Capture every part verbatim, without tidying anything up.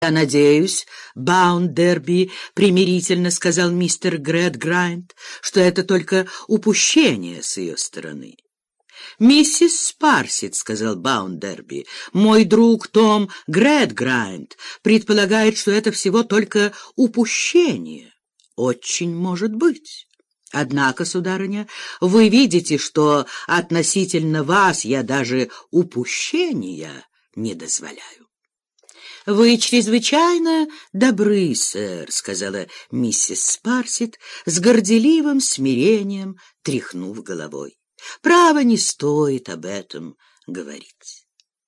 «Я надеюсь, Баундерби, — примирительно сказал мистер Грэдграйнд, — что это только упущение с ее стороны». «Миссис Спарсит, — сказал Баундерби, — мой друг Том Грэдграйнд предполагает, что это всего только упущение». «Очень может быть. Однако, сударыня, вы видите, что относительно вас я даже упущения не дозволяю». «Вы чрезвычайно добры, сэр, — сказала миссис Спарсит с горделивым смирением, тряхнув головой. Право, не стоит об этом говорить».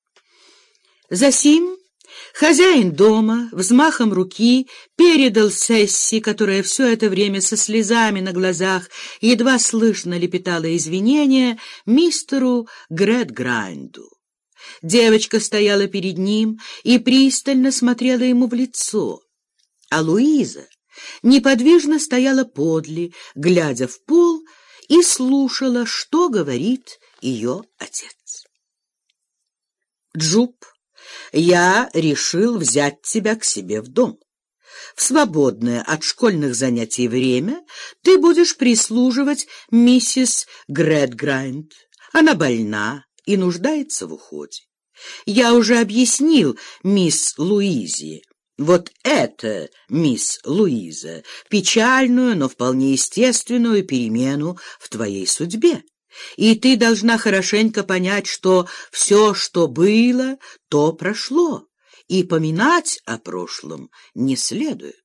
Засим хозяин дома взмахом руки передал Сесси, которая все это время со слезами на глазах едва слышно лепетала извинения, мистеру Грэдграйнду. Девочка стояла перед ним и пристально смотрела ему в лицо, а Луиза неподвижно стояла подле, глядя в пол, и слушала, что говорит ее отец. «Джуб, я решил взять тебя к себе в дом. В свободное от школьных занятий время ты будешь прислуживать миссис Грэдграйнд. Она больна и нуждается в уходе. Я уже объяснил мисс Луизе. Вот это, мисс Луиза, печальную, но вполне естественную перемену в твоей судьбе. И ты должна хорошенько понять, что все, что было, то прошло, и поминать о прошлом не следует.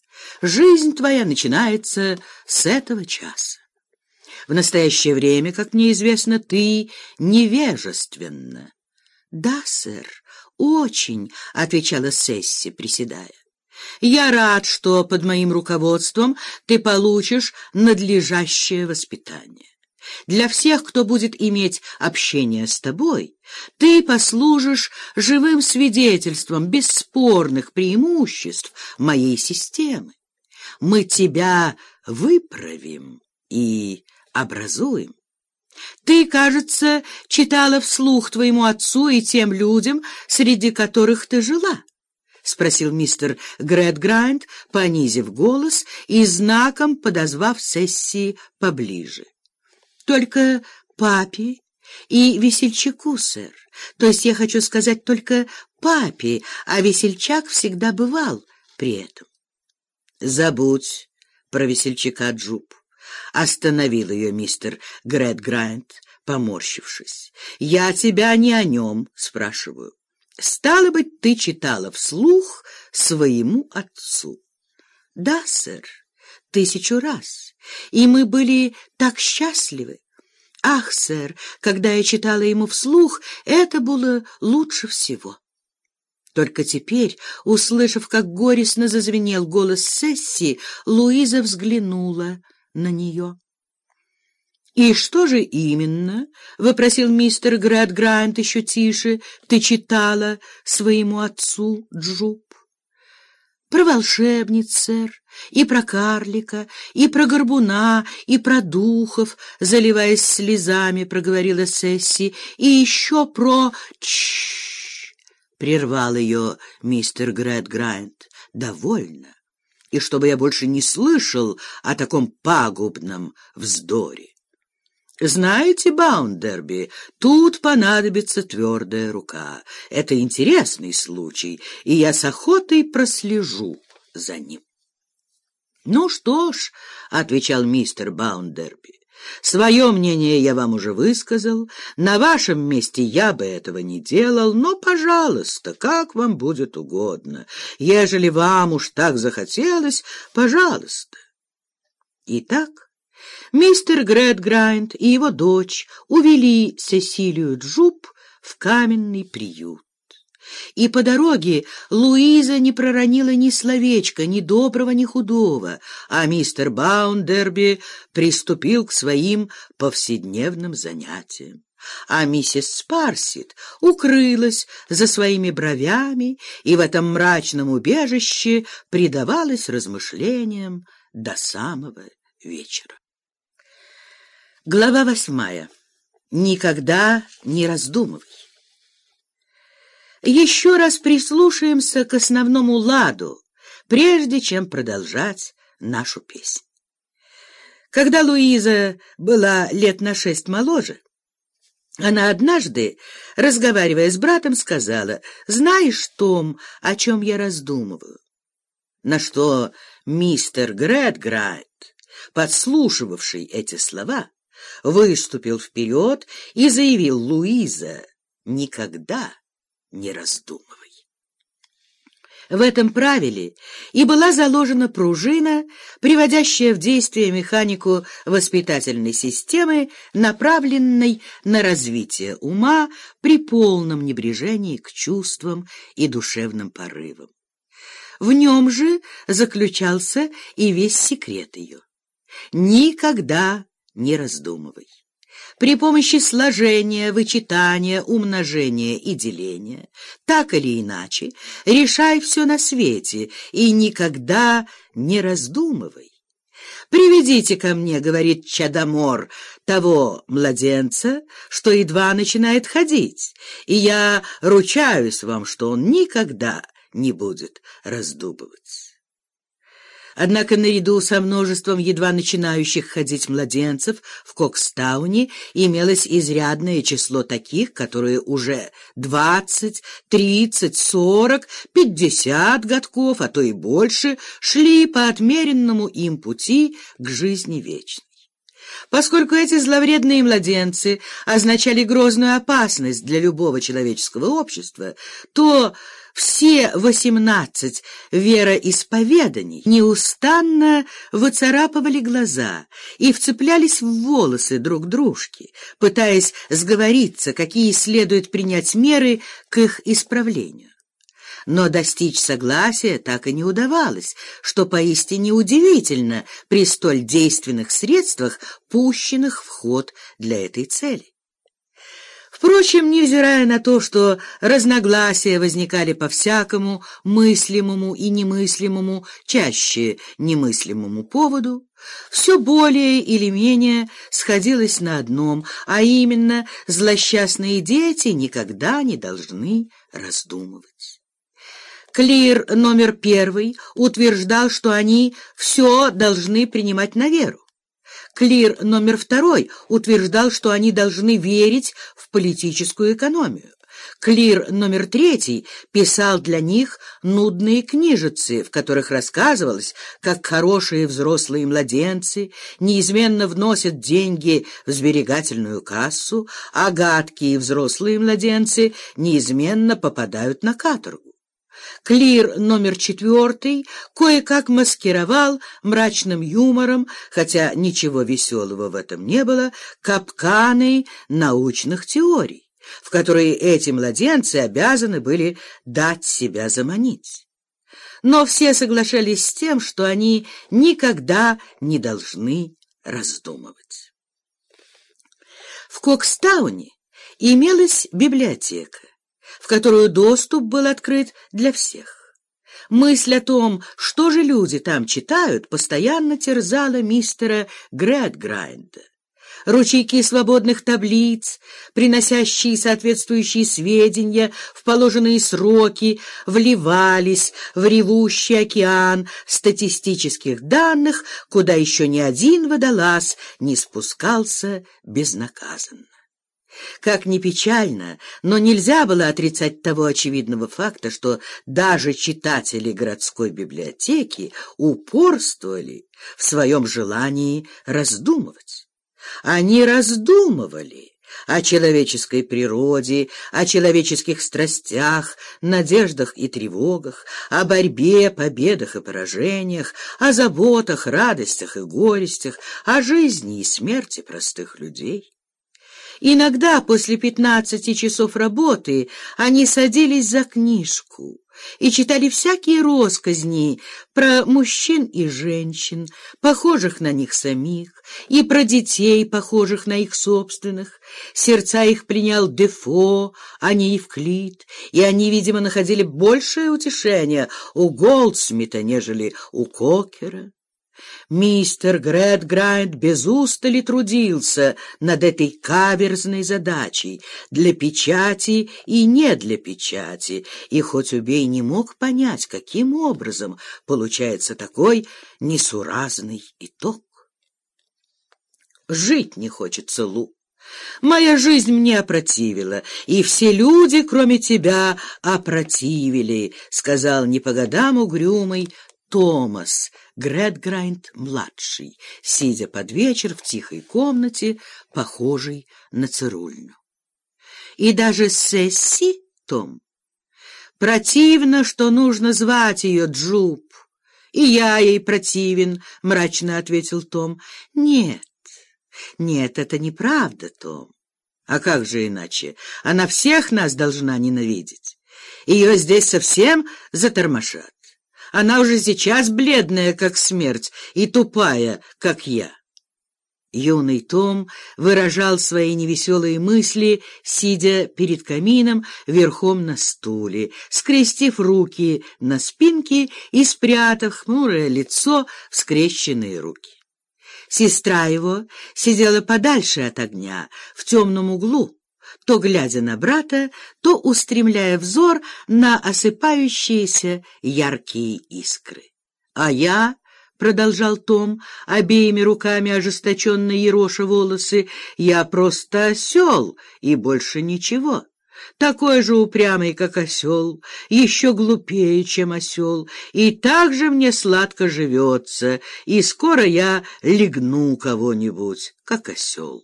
Жизнь твоя начинается с этого часа. В настоящее время, как мне известно, ты невежественна». «Да, сэр, очень», — отвечала Сесси, приседая. «Я рад, что под моим руководством ты получишь надлежащее воспитание. Для всех, кто будет иметь общение с тобой, ты послужишь живым свидетельством бесспорных преимуществ моей системы. Мы тебя выправим и образуем. Ты, кажется, читала вслух твоему отцу и тем людям, среди которых ты жила?» — спросил мистер Грэдграйнд, понизив голос и знаком подозвав Сесси поближе. «Только папе и весельчаку, сэр. То есть я хочу сказать только папе, а весельчак всегда бывал при этом». «Забудь про весельчака, Джуб», — остановил ее мистер Грэдграйнд, поморщившись. «Я тебя не о нем спрашиваю. Стало быть, ты читала вслух своему отцу?» «Да, сэр, тысячу раз. И мы были так счастливы. Ах, сэр, когда я читала ему вслух, это было лучше всего». Только теперь, услышав, как горестно зазвенел голос Сесси, Луиза взглянула на нее. «И что же именно, — вопросил мистер Грэдграйнд еще тише, — ты читала своему отцу, Джуб?» «Про волшебниц, сэр, и про карлика, и про горбуна, и про духов, — заливаясь слезами, проговорила Сесси, — и еще про... Чш! — прервал ее мистер Грэдграйнд. «Довольно. И чтобы я больше не слышал о таком пагубном вздоре. Знаете, Баундерби, тут понадобится твердая рука. Это интересный случай, и я с охотой прослежу за ним». «Ну что ж, — отвечал мистер Баундерби, — свое мнение я вам уже высказал. На вашем месте я бы этого не делал, но, пожалуйста, как вам будет угодно. Ежели вам уж так захотелось, пожалуйста». Итак, мистер Грэдграйнд и его дочь увели Сесилию Джуб в каменный приют. И по дороге Луиза не проронила ни словечка, ни доброго, ни худого, а мистер Баундерби приступил к своим повседневным занятиям. А миссис Спарсит укрылась за своими бровями и в этом мрачном убежище предавалась размышлениям до самого вечера. Глава восьмая. Никогда не раздумывай. Еще раз прислушаемся к основному ладу, прежде чем продолжать нашу песнь. Когда Луиза была лет на шесть моложе, она однажды, разговаривая с братом, сказала: «Знаешь, Том, о чем я раздумываю?» На что мистер Грэдграйнд, подслушивавший эти слова, выступил вперед и заявил: «Луиза, никогда не раздумывай». В этом правиле и была заложена пружина, приводящая в действие механику воспитательной системы, направленной на развитие ума при полном небрежении к чувствам и душевным порывам. В нем же заключался и весь секрет ее. Никогда не раздумывай. При помощи сложения, вычитания, умножения и деления, так или иначе, решай все на свете и никогда не раздумывай. «Приведите ко мне, — говорит Чадамор, — того младенца, что едва начинает ходить, и я ручаюсь вам, что он никогда не будет раздумывать». Однако наряду со множеством едва начинающих ходить младенцев в Кокстауне имелось изрядное число таких, которые уже двадцать, тридцать, сорок, пятьдесят годков, а то и больше, шли по отмеренному им пути к жизни вечной. Поскольку эти зловредные младенцы означали грозную опасность для любого человеческого общества, то все восемнадцать вероисповеданий неустанно выцарапывали глаза и вцеплялись в волосы друг дружки, пытаясь сговориться, какие следует принять меры к их исправлению. Но достичь согласия так и не удавалось, что поистине удивительно при столь действенных средствах, пущенных в ход для этой цели. Впрочем, невзирая на то, что разногласия возникали по всякому мыслимому и немыслимому, чаще немыслимому поводу, все более или менее сходилось на одном, а именно, злосчастные дети никогда не должны раздумывать. Клир номер первый утверждал, что они все должны принимать на веру. Клир номер второй утверждал, что они должны верить в политическую экономию. Клир номер третий писал для них нудные книжицы, в которых рассказывалось, как хорошие взрослые младенцы неизменно вносят деньги в сберегательную кассу, а гадкие взрослые младенцы неизменно попадают на каторгу. Клир номер четвертый кое-как маскировал мрачным юмором, хотя ничего веселого в этом не было, капканы научных теорий, в которые эти младенцы обязаны были дать себя заманить. Но все соглашались с тем, что они никогда не должны раздумывать. В Кокстауне имелась библиотека, в которую доступ был открыт для всех. Мысль о том, что же люди там читают, постоянно терзала мистера Грэдграйнда. Ручейки свободных таблиц, приносящие соответствующие сведения в положенные сроки, вливались в ревущий океан статистических данных, куда еще ни один водолаз не спускался безнаказанно. Как ни печально, но нельзя было отрицать того очевидного факта, что даже читатели городской библиотеки упорствовали в своем желании раздумывать. Они раздумывали о человеческой природе, о человеческих страстях, надеждах и тревогах, о борьбе, победах и поражениях, о заботах, радостях и горестях, о жизни и смерти простых людей. Иногда после пятнадцати часов работы они садились за книжку и читали всякие россказни про мужчин и женщин, похожих на них самих, и про детей, похожих на их собственных. Сердца их пленял Дефо, а не Евклид, и они, видимо, находили большее утешение у Голдсмита, нежели у Кокера. Мистер Грэдграйнд без устали трудился над этой каверзной задачей для печати и не для печати, и хоть убей не мог понять, каким образом получается такой несуразный итог. Жить не хочется, Лу. Моя жизнь мне опротивила, и все люди, кроме тебя, опротивили, — сказал не по годам угрюмый Томас Грэдграйнд-младший, сидя под вечер в тихой комнате, похожей на цирульню. И даже Сесси, Том, противно, что нужно звать ее Джуб. И я ей противен, — мрачно ответил Том. Нет, нет, это неправда, Том. А как же иначе? Она всех нас должна ненавидеть. Ее здесь совсем затормошат. Она уже сейчас бледная, как смерть, и тупая, как я. Юный Том выражал свои невеселые мысли, сидя перед камином верхом на стуле, скрестив руки на спинке и спрятав хмурое лицо в скрещенные руки. Сестра его сидела подальше от огня, в темном углу, то глядя на брата, то устремляя взор на осыпающиеся яркие искры. А я, — продолжал Том, обеими руками ожесточенно ероша волосы, — я просто осел и больше ничего. Такой же упрямый, как осел, еще глупее, чем осел, и так же мне сладко живется, и скоро я легну кого-нибудь, как осел.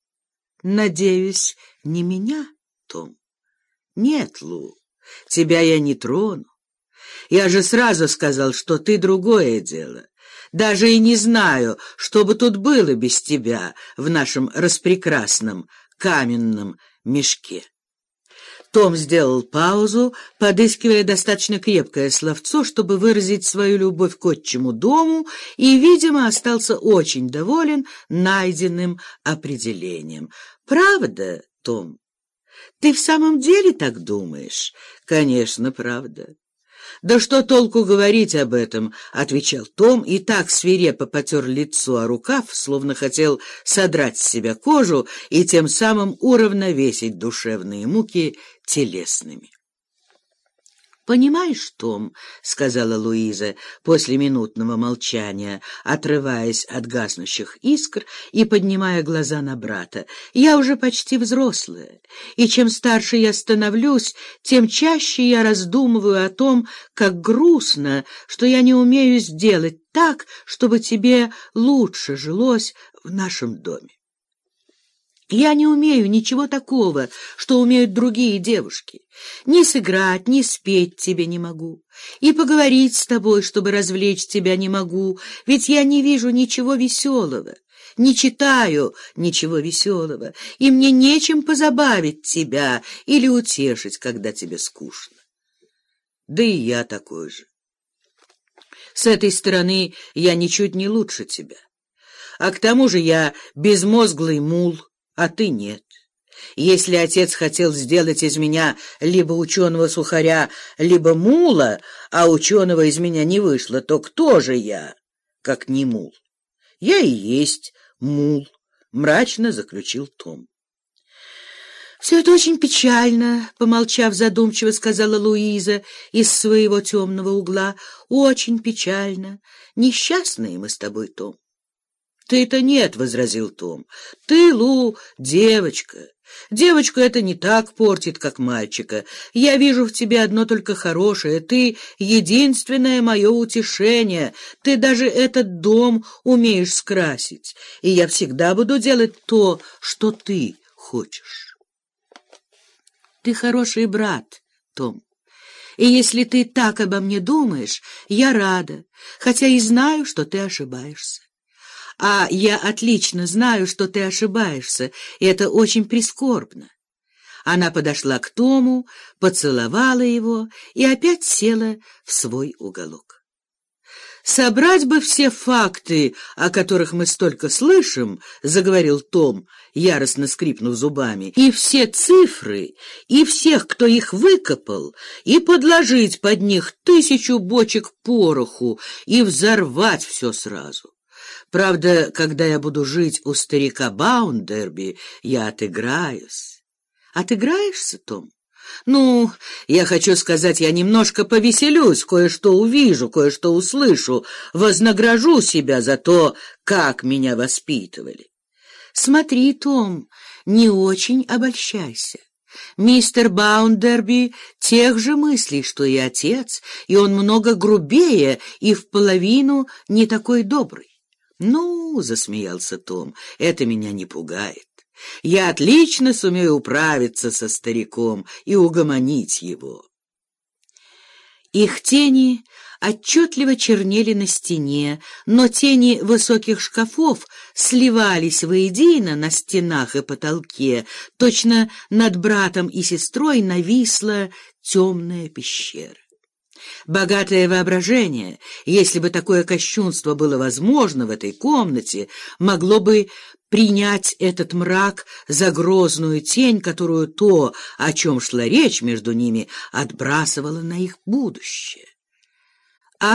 Надеюсь, не меня, Том? Нет, Лу, тебя я не трону. Я же сразу сказал, что ты другое дело. Даже и не знаю, что бы тут было без тебя в нашем распрекрасном каменном мешке. Том сделал паузу, подыскивая достаточно крепкое словцо, чтобы выразить свою любовь к отчему дому, и, видимо, остался очень доволен найденным определением. «Правда, Том? Ты в самом деле так думаешь?» «Конечно, правда». «Да что толку говорить об этом?» — отвечал Том и так свирепо потер лицо о рукав, словно хотел содрать с себя кожу и тем самым уравновесить душевные муки телесными. «Понимаешь, Том, — сказала Луиза после минутного молчания, отрываясь от гаснущих искр и поднимая глаза на брата, — я уже почти взрослая, и чем старше я становлюсь, тем чаще я раздумываю о том, как грустно, что я не умею сделать так, чтобы тебе лучше жилось в нашем доме. Я не умею ничего такого, что умеют другие девушки. Ни сыграть, ни спеть тебе не могу. И поговорить с тобой, чтобы развлечь тебя, не могу, ведь я не вижу ничего веселого, не читаю ничего веселого, и мне нечем позабавить тебя или утешить, когда тебе скучно. Да и я такой же. С этой стороны я ничуть не лучше тебя. А к тому же я безмозглый мул, а ты нет. Если отец хотел сделать из меня либо ученого-сухаря, либо мула, а ученого из меня не вышло, то кто же я, как не мул? Я и есть мул, — мрачно заключил Том. «Все это очень печально», — помолчав задумчиво, сказала Луиза из своего темного угла. «Очень печально. Несчастные мы с тобой, Том». «Ты-то нет», — возразил Том. «Ты, Лу, девочка. Девочку это не так портит, как мальчика. Я вижу в тебе одно только хорошее. Ты — единственное мое утешение. Ты даже этот дом умеешь скрасить. И я всегда буду делать то, что ты хочешь». «Ты хороший брат, Том. И если ты так обо мне думаешь, я рада, хотя и знаю, что ты ошибаешься. А я отлично знаю, что ты ошибаешься, и это очень прискорбно». Она подошла к Тому, поцеловала его и опять села в свой уголок. «Собрать бы все факты, о которых мы столько слышим, — заговорил Том, яростно скрипнув зубами, — и все цифры, и всех, кто их выкопал, и подложить под них тысячу бочек пороху, и взорвать все сразу. Правда, когда я буду жить у старика Баундерби, я отыграюсь». «Отыграешься, Том?» «Ну, я хочу сказать, я немножко повеселюсь, кое-что увижу, кое-что услышу, вознагражу себя за то, как меня воспитывали». «Смотри, Том, не очень обольщайся. Мистер Баундерби тех же мыслей, что и отец, и он много грубее и в половину не такой добрый». «Ну, — засмеялся Том, — это меня не пугает. Я отлично сумею управиться со стариком и угомонить его». Их тени отчетливо чернели на стене, но тени высоких шкафов сливались воедино на стенах и потолке. Точно над братом и сестрой нависла темная пещера. Богатое воображение, если бы такое кощунство было возможно в этой комнате, могло бы принять этот мрак за грозную тень, которую то, о чем шла речь между ними, отбрасывало на их будущее.